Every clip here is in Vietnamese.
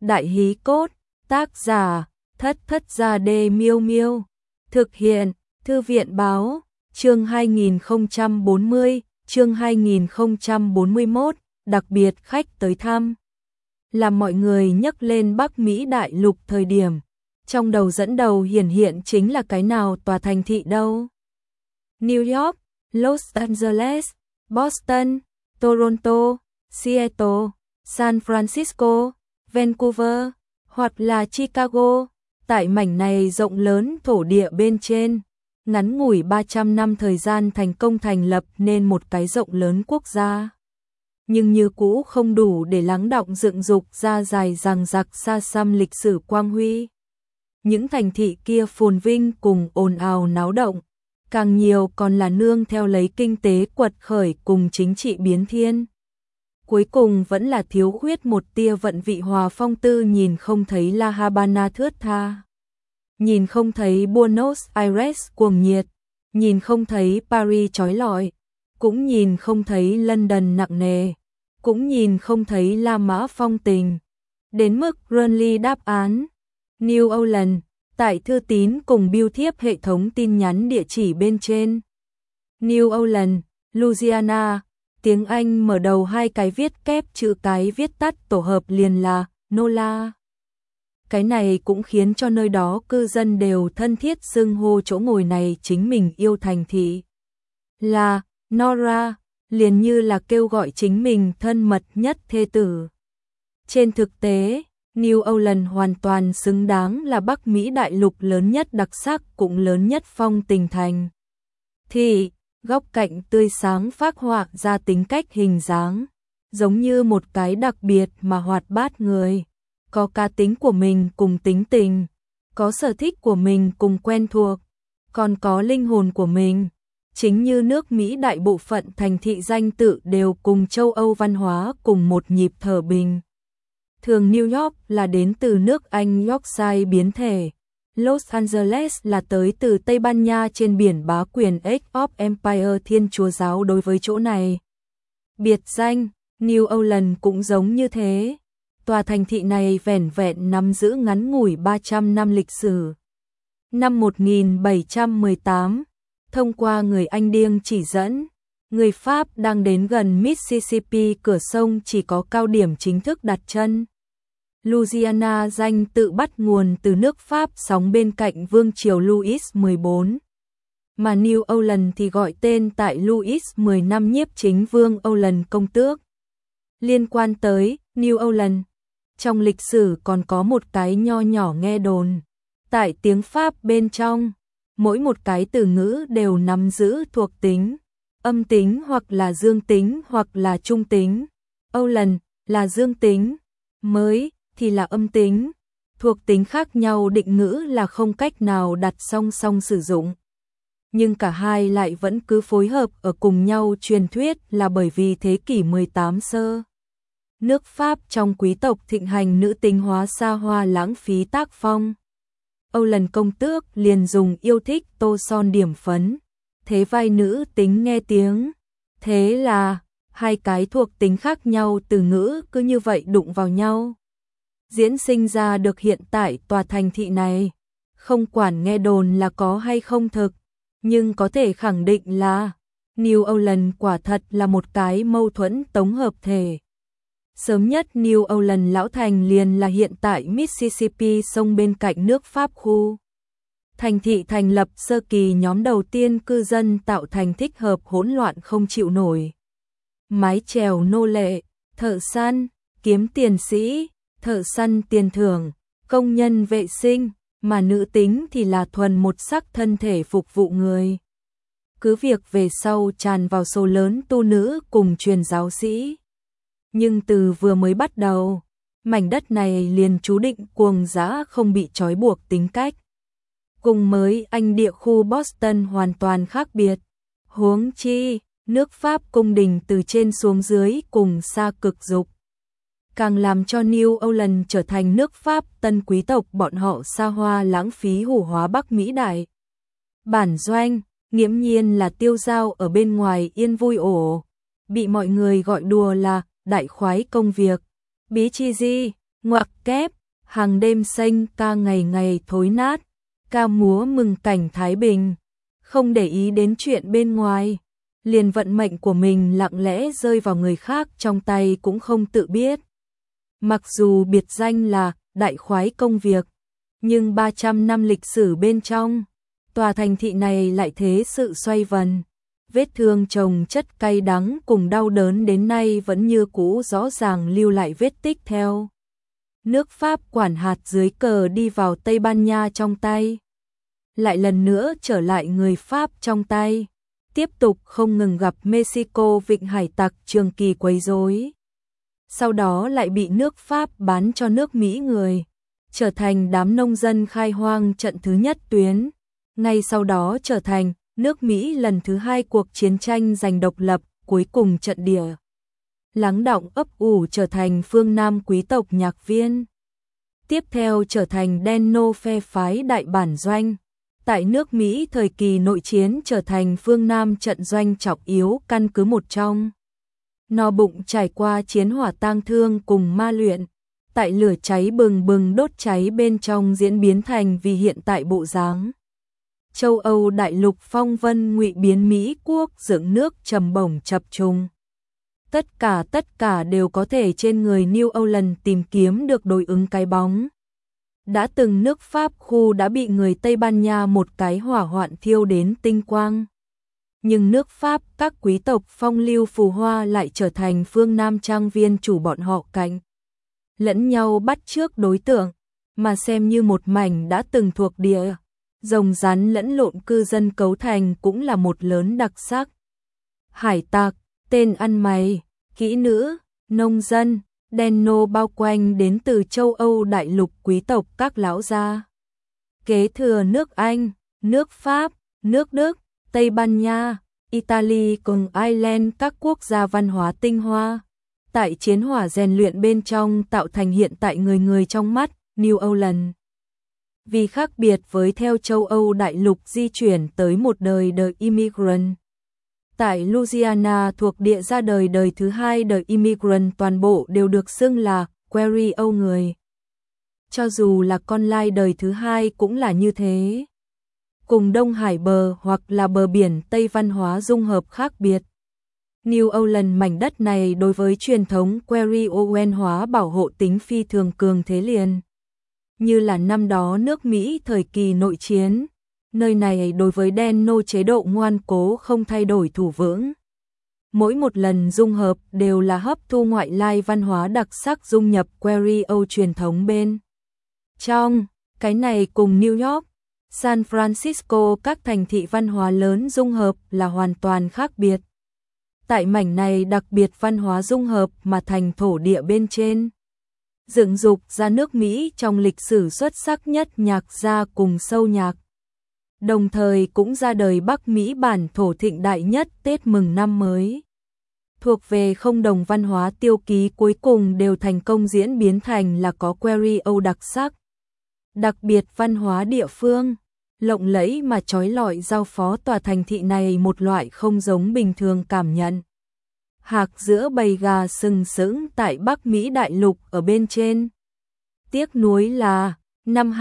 Đại hí cốt, tác giả, Thất Thất Gia Đê Miêu Miêu. Thực hiện, Thư viện báo, chương 2040, chương 2041, đặc biệt khách tới thăm. Làm mọi người nhắc lên Bắc Mỹ đại lục thời điểm, trong đầu dẫn đầu hiển hiện chính là cái nào tòa thành thị đâu. New York, Los Angeles, Boston, Toronto, Seattle, San Francisco, Vancouver, hoặc là Chicago. Tại mảnh này rộng lớn thổ địa bên trên, ngắn ngủi 300 năm thời gian thành công thành lập nên một cái rộng lớn quốc gia. Nhưng như cũ không đủ để lắng đọng dựng dục ra dài dằng dặc xa xăm lịch sử quang huy. Những thành thị kia phồn vinh cùng ồn ào náo động, càng nhiều còn là nương theo lấy kinh tế quật khởi cùng chính trị biến thiên. Cuối cùng vẫn là thiếu khuyết một tia vận vị hòa phong tư, nhìn không thấy La Habana thướt tha, nhìn không thấy Buenos Aires cuồng nhiệt, nhìn không thấy Paris chói lọi, cũng nhìn không thấy London nặng nề, cũng nhìn không thấy La Mã phong tình. Đến mức Runley đáp án New Orleans tại thư tín cùng bưu thiếp hệ thống tin nhắn địa chỉ bên trên. New Orleans, Louisiana. Tiếng Anh mở đầu hai cái viết kép chữ cái viết tắt tổ hợp liền là NOLA. Cái này cũng khiến cho nơi đó cư dân đều thân thiết xưng hô chỗ ngồi này chính mình yêu thành thị là Nora, liền như là kêu gọi chính mình thân mật nhất thê tử. Trên thực tế, New Orleans hoàn toàn xứng đáng là Bắc Mỹ đại lục lớn nhất đặc sắc cũng lớn nhất phong tình thành thị. Góc cạnh tươi sáng phác họa ra tính cách hình dáng, giống như một cái đặc biệt mà hoạt bát người, có cá tính của mình cùng tính tình, có sở thích của mình cùng quen thuộc, còn có linh hồn của mình. Chính như nước Mỹ đại bộ phận thành thị danh tự đều cùng châu Âu văn hóa cùng một nhịp thở bình. Thường New York là đến từ nước Anh Yorkshire biến thể. Los Angeles là tới từ Tây Ban Nha trên biển bá quyền Age of Empire Thiên Chúa giáo đối với chỗ này. Biệt danh, New Orleans cũng giống như thế. Tòa thành thị này vẻn vẹn nắm giữ ngắn ngủi 300 năm lịch sử. Năm 1718, thông qua người Anh điên chỉ dẫn, người Pháp đang đến gần Mississippi cửa sông chỉ có cao điểm chính thức đặt chân. Louisiana danh tự bắt nguồn từ nước Pháp sóng bên cạnh vương triều Louis XIV, mà New Orleans thì gọi tên tại Louis 10 năm nhiếp chính vương Orleans công tước. Liên quan tới New Orleans, trong lịch sử còn có một cái nho nhỏ nghe đồn. Tại tiếng Pháp bên trong, mỗi một cái từ ngữ đều nắm giữ thuộc tính, âm tính hoặc là dương tính hoặc là trung tính. Orleans là dương tính, mới thì là âm tính, thuộc tính khác nhau định ngữ là không cách nào đặt song song sử dụng. Nhưng cả hai lại vẫn cứ phối hợp ở cùng nhau, truyền thuyết là bởi vì thế kỷ 18 sơ. Nước Pháp trong quý tộc thịnh hành nữ tính hóa xa hoa lãng phí tác phong. Orleans công tước liền dùng yêu thích tô son điểm phấn, thế vai nữ tính nghe tiếng. Thế là, hai cái thuộc tính khác nhau từ ngữ cứ như vậy đụng vào nhau, diễn sinh ra được hiện tại tòa thành thị này. Không quản nghe đồn là có hay không thực, nhưng có thể khẳng định là New Orleans quả thật là một cái mâu thuẫn tổng hợp thể. Sớm nhất New Orleans lão thành liền là hiện tại Mississippi sông bên cạnh nước Pháp khu. Thành thị thành lập sơ kỳ nhóm đầu tiên cư dân tạo thành thích hợp hỗn loạn không chịu nổi. Mái chèo nô lệ, thợ săn, kiếm tiền sĩ, thợ săn tiền thưởng, công nhân vệ sinh, mà nữ tính thì là thuần một sắc thân thể phục vụ người. Cứ việc về sau tràn vào số lớn tu nữ cùng truyền giáo sĩ. Nhưng từ vừa mới bắt đầu, mảnh đất này liền chú định cuồng dã không bị trói buộc tính cách. Cùng mới Anh địa khu Boston hoàn toàn khác biệt. Huống chi, nước Pháp cung đình từ trên xuống dưới cùng xa cực dục, càng làm cho New Orleans trở thành nước Pháp tân quý tộc bọn họ xa hoa lãng phí hủ hóa Bắc Mỹ đại bản doanh, nghiễm nhiên là tiêu dao ở bên ngoài yên vui ổ, bị mọi người gọi đùa là đại khoái công việc. Bí chi di, Ngoặc kép, hàng đêm xanh ca ngày ngày thối nát, ca múa mừng cảnh thái bình, không để ý đến chuyện bên ngoài, liền vận mệnh của mình lặng lẽ rơi vào người khác trong tay cũng không tự biết. Mặc dù biệt danh là đại khoái công việc, nhưng 300 năm lịch sử bên trong, tòa thành thị này lại thế sự xoay vần. Vết thương chồng chất cay đắng cùng đau đớn đến nay vẫn như cũ rõ ràng lưu lại vết tích theo. Nước Pháp quản hạt dưới cờ đi vào Tây Ban Nha trong tay. Lại lần nữa trở lại người Pháp trong tay. Tiếp tục không ngừng gặp Mexico vịnh hải tặc Trường Kỳ quấy rối. Sau đó lại bị nước Pháp bán cho nước Mỹ người. Trở thành đám nông dân khai hoang trận thứ nhất tuyến. Ngay sau đó trở thành nước Mỹ lần thứ hai cuộc chiến tranh giành độc lập, cuối cùng trận địa lắng đọng ấp ủ trở thành phương Nam quý tộc nhạc viên. Tiếp theo trở thành Đeno phe phái đại bản doanh. Tại nước Mỹ thời kỳ nội chiến trở thành phương Nam trận doanh trọng yếu căn cứ một trong. No bụng trải qua chiến hỏa tang thương cùng ma luyện. Tại lửa cháy bừng bừng đốt cháy bên trong diễn biến thành vì hiện tại bộ dáng. Châu Âu đại lục phong vân ngụy biến Mỹ quốc dựng nước trầm bổng chập trùng. Tất cả đều có thể trên người New Orleans tìm kiếm được đối ứng cái bóng. Đã từng nước Pháp khu đã bị người Tây Ban Nha một cái hỏa hoạn thiêu đến tinh quang. Nhưng nước Pháp các quý tộc phong lưu phù hoa lại trở thành phương Nam trang viên chủ bọn họ cạnh. Lẫn nhau bắt chước đối tượng, mà xem như một mảnh đã từng thuộc địa. Rồng rắn lẫn lộn cư dân cấu thành cũng là một lớn đặc sắc. Hải tặc, tên ăn mày, kỹ nữ, nông dân, đen nô bao quanh đến từ châu Âu đại lục quý tộc các lão gia. Kế thừa nước Anh, nước Pháp, nước Đức, Tây Ban Nha, Italy cùng Ireland các quốc gia văn hóa tinh hoa. Tại chiến hỏa rèn luyện bên trong tạo thành hiện tại người người trong mắt, New Orleans. Vì khác biệt với theo châu Âu đại lục di chuyển tới một đời The Immigrant. Tại Louisiana thuộc địa ra đời thứ hai The Immigrant toàn bộ đều được xưng là Query Âu người. Cho dù là con lai đời thứ hai cũng là như thế. Cùng Đông Hải bờ hoặc là bờ biển Tây văn hóa dung hợp khác biệt. New Orleans mảnh đất này đối với truyền thống Query Owen hóa bảo hộ tính phi thường cường thế liền. Như là năm đó nước Mỹ thời kỳ nội chiến, nơi này đối với đen nô chế độ ngoan cố không thay đổi thủ vững. Mỗi một lần dung hợp đều là hấp thu ngoại lai văn hóa đặc sắc dung nhập Query Âu truyền thống bên trong. Cái này cùng New York, San Francisco các thành thị văn hóa lớn dung hợp là hoàn toàn khác biệt. Tại mảnh này đặc biệt văn hóa dung hợp mà thành thổ địa bên trên. Dựng dục ra nước Mỹ trong lịch sử xuất sắc nhất nhạc gia cùng sâu nhạc. Đồng thời cũng ra đời Bắc Mỹ bản thổ thịnh đại nhất Tết mừng năm mới. Thuộc về không đồng văn hóa tiêu ký cuối cùng đều thành công diễn biến thành là có Query Âu đặc sắc. Đặc biệt văn hóa địa phương, lộng lẫy mà trói lọi giao phó tòa thành thị này một loại không giống bình thường cảm nhận. Hạc giữa bầy gà sừng sững tại Bắc Mỹ đại lục ở bên trên. Tiếc nuối là, năm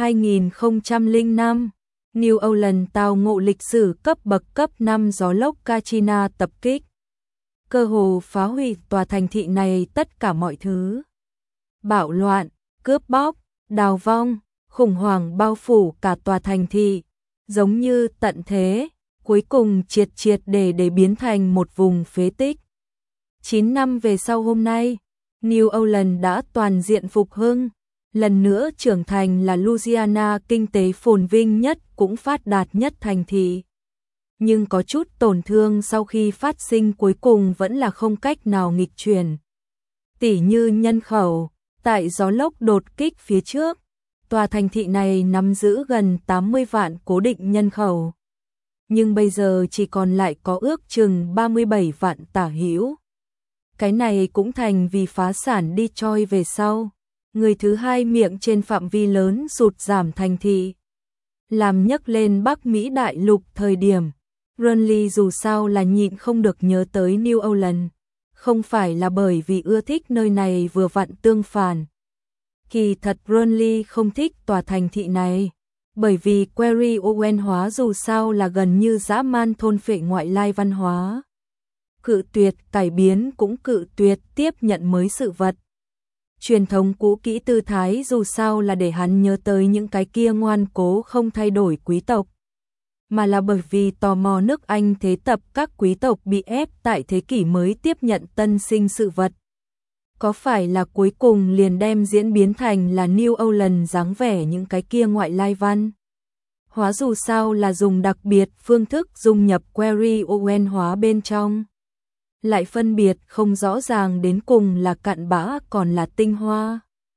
2005, New Orleans tao ngộ lịch sử cấp bậc cấp 5 gió lốc Katrina tập kích. Cơ hồ phá hủy tòa thành thị này tất cả mọi thứ. Bạo loạn, cướp bóc, đào vong, khủng hoảng bao phủ cả tòa thành thị, giống như tận thế, cuối cùng triệt để biến thành một vùng phế tích. 9 năm về sau hôm nay, New Orleans đã toàn diện phục hưng, lần nữa trưởng thành là Louisiana kinh tế phồn vinh nhất cũng phát đạt nhất thành thị. Nhưng có chút tổn thương sau khi phát sinh cuối cùng vẫn là không cách nào nghịch chuyển. Tỉ như nhân khẩu, tại gió lốc đột kích phía trước, tòa thành thị này nắm giữ gần 80 vạn cố định nhân khẩu. Nhưng bây giờ chỉ còn lại có ước chừng 37 vạn tả hữu. Cái này cũng thành vì phá sản Detroit về sau. Người thứ hai miệng trên phạm vi lớn sụt giảm thành thị. Làm nhắc lên Bắc Mỹ đại lục thời điểm, Runley dù sao là nhịn không được nhớ tới New Orleans. Không phải là bởi vì ưa thích nơi này vừa vặn tương phản. Kỳ thật Renly không thích tòa thành thị này, bởi vì Query Owen hóa dù sao là gần như dã man thôn phệ ngoại lai văn hóa. Cự tuyệt cải biến cũng cự tuyệt tiếp nhận mới sự vật. Truyền thống cũ kỹ tư thái dù sao là để hắn nhớ tới những cái kia ngoan cố không thay đổi quý tộc, mà là bởi vì tò mò nước Anh thế tập các quý tộc bị ép tại thế kỷ mới tiếp nhận tân sinh sự vật. Có phải là cuối cùng liền đem diễn biến thành là New Orleans dáng vẻ những cái kia ngoại lai văn hóa dù sao là dùng đặc biệt phương thức dung nhập Query Owen hóa bên trong. Lại phân biệt không rõ ràng đến cùng là cặn bã còn là tinh hoa.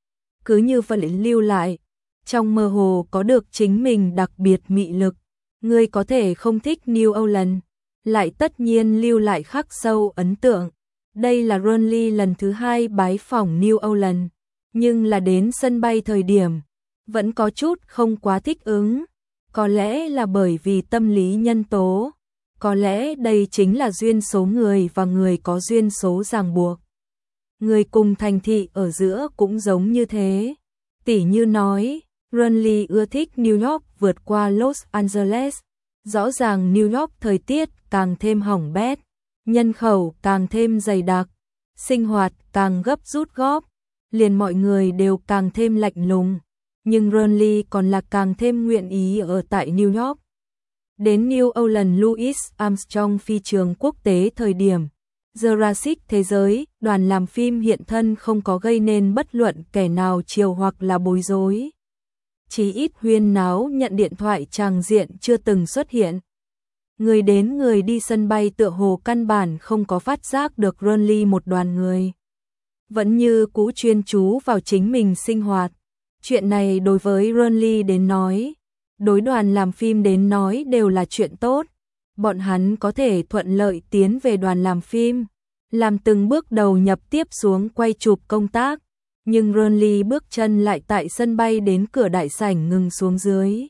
Cứ như vậy lưu lại, trong mơ hồ có được chính mình đặc biệt mị lực. Người có thể không thích New Orleans, lại tất nhiên lưu lại khắc sâu ấn tượng. Đây là Renly lần thứ 2 bái phỏng New Orleans, nhưng là đến sân bay thời điểm, vẫn có chút không quá thích ứng. Có lẽ là bởi vì tâm lý nhân tố, có lẽ đây chính là duyên số người và người có duyên số ràng buộc. Người cùng thành thị ở giữa cũng giống như thế. Tỉ như nói, Renly ưa thích New York vượt qua Los Angeles. Rõ ràng New York thời tiết càng thêm hỏng bét, nhân khẩu càng thêm dày đặc, sinh hoạt càng gấp rút góp, liền mọi người đều càng thêm lạnh lùng. Nhưng Renly còn là càng thêm nguyện ý ở tại New York. Đến New Orleans Louis Armstrong phi trường quốc tế thời điểm Jurassic Thế giới, đoàn làm phim hiện thân không có gây nên bất luận kẻ nào chiều hoặc là bối rối. Chỉ ít huyên náo nhận điện thoại tràng diện chưa từng xuất hiện. Người đến người đi sân bay tựa hồ căn bản không có phát giác được Renly một đoàn người. Vẫn như cũ chuyên chú vào chính mình sinh hoạt. Chuyện này đối với Renly đến nói, đối đoàn làm phim đến nói đều là chuyện tốt. Bọn hắn có thể thuận lợi tiến về đoàn làm phim, làm từng bước đầu nhập tiếp xuống quay chụp công tác. Nhưng Renly bước chân lại tại sân bay đến cửa đại sảnh ngừng xuống dưới.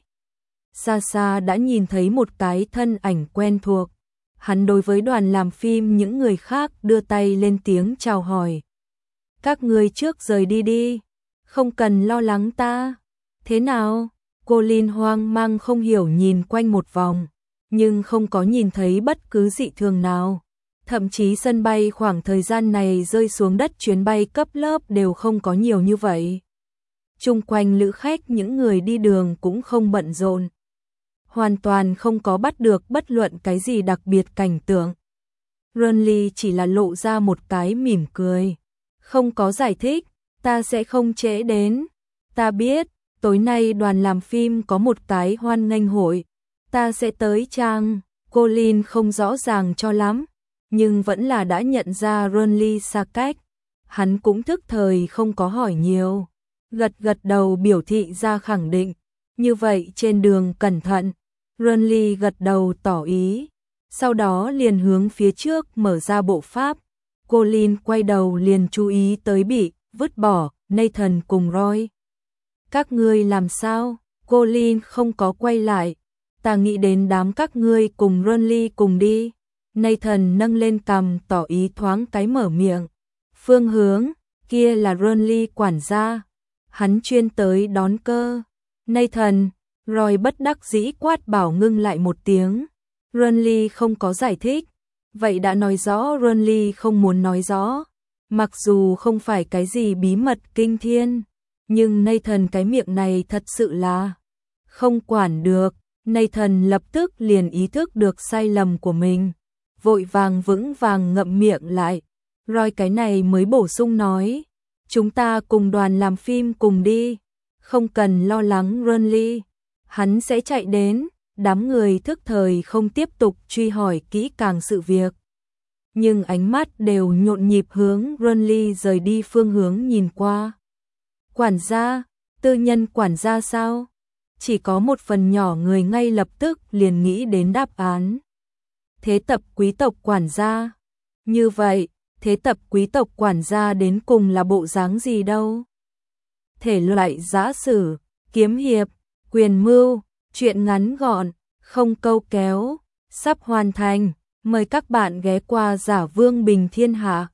Xa xa đã nhìn thấy một cái thân ảnh quen thuộc. Hắn đối với đoàn làm phim những người khác đưa tay lên tiếng chào hỏi. Các người trước rời đi đi, không cần lo lắng ta. Thế nào? Colin hoang mang không hiểu nhìn quanh một vòng, nhưng không có nhìn thấy bất cứ dị thường nào. Thậm chí sân bay khoảng thời gian này rơi xuống đất chuyến bay cấp lớp đều không có nhiều như vậy. Chung quanh lữ khách những người đi đường cũng không bận rộn. Hoàn toàn không có bắt được bất luận cái gì đặc biệt cảnh tượng. Renly chỉ là lộ ra một cái mỉm cười. Không có giải thích, ta sẽ không trễ đến. Ta biết, tối nay đoàn làm phim có một cái hoan nghênh hội. Ta sẽ tới chăng? Colin không rõ ràng cho lắm, nhưng vẫn là đã nhận ra Renly xa cách. Hắn cũng thức thời không có hỏi nhiều. Gật gật đầu biểu thị ra khẳng định. Như vậy trên đường cẩn thận. Renly gật đầu tỏ ý. Sau đó liền hướng phía trước mở ra bộ pháp. Colin quay đầu liền chú ý tới bị vứt bỏ Nathan cùng Roy. Các ngươi làm sao? Colin không có quay lại. Ta nghĩ đến đám các ngươi cùng Renly cùng đi. Nathan nâng lên cằm tỏ ý thoáng cái mở miệng. Phương hướng, kia là Renly quản gia. Hắn chuyên tới đón cơ. Nathan, Roy bất đắc dĩ quát bảo ngưng lại một tiếng. Renly không có giải thích. Vậy đã nói rõ Renly không muốn nói rõ. Mặc dù không phải cái gì bí mật kinh thiên, nhưng Nathan cái miệng này thật sự là không quản được. Nathan lập tức liền ý thức được sai lầm của mình, vội vàng vững vàng ngậm miệng lại. Roy cái này mới bổ sung nói, chúng ta cùng đoàn làm phim cùng đi, không cần lo lắng Renly, hắn sẽ chạy đến. Đám người thức thời không tiếp tục truy hỏi kỹ càng sự việc, nhưng ánh mắt đều nhộn nhịp hướng Renly rời đi phương hướng nhìn qua. Quản gia, tư nhân quản gia sao? Chỉ có một phần nhỏ người ngay lập tức liền nghĩ đến đáp án. Thế tập quý tộc quản gia. Như vậy, thế tập quý tộc quản gia đến cùng là bộ dáng gì đâu? Thể loại giã sử, kiếm hiệp, quyền mưu, chuyện ngắn gọn, không câu kéo, sắp hoàn thành. Mời các bạn ghé qua Giả Vương Bình Thiên Hạ.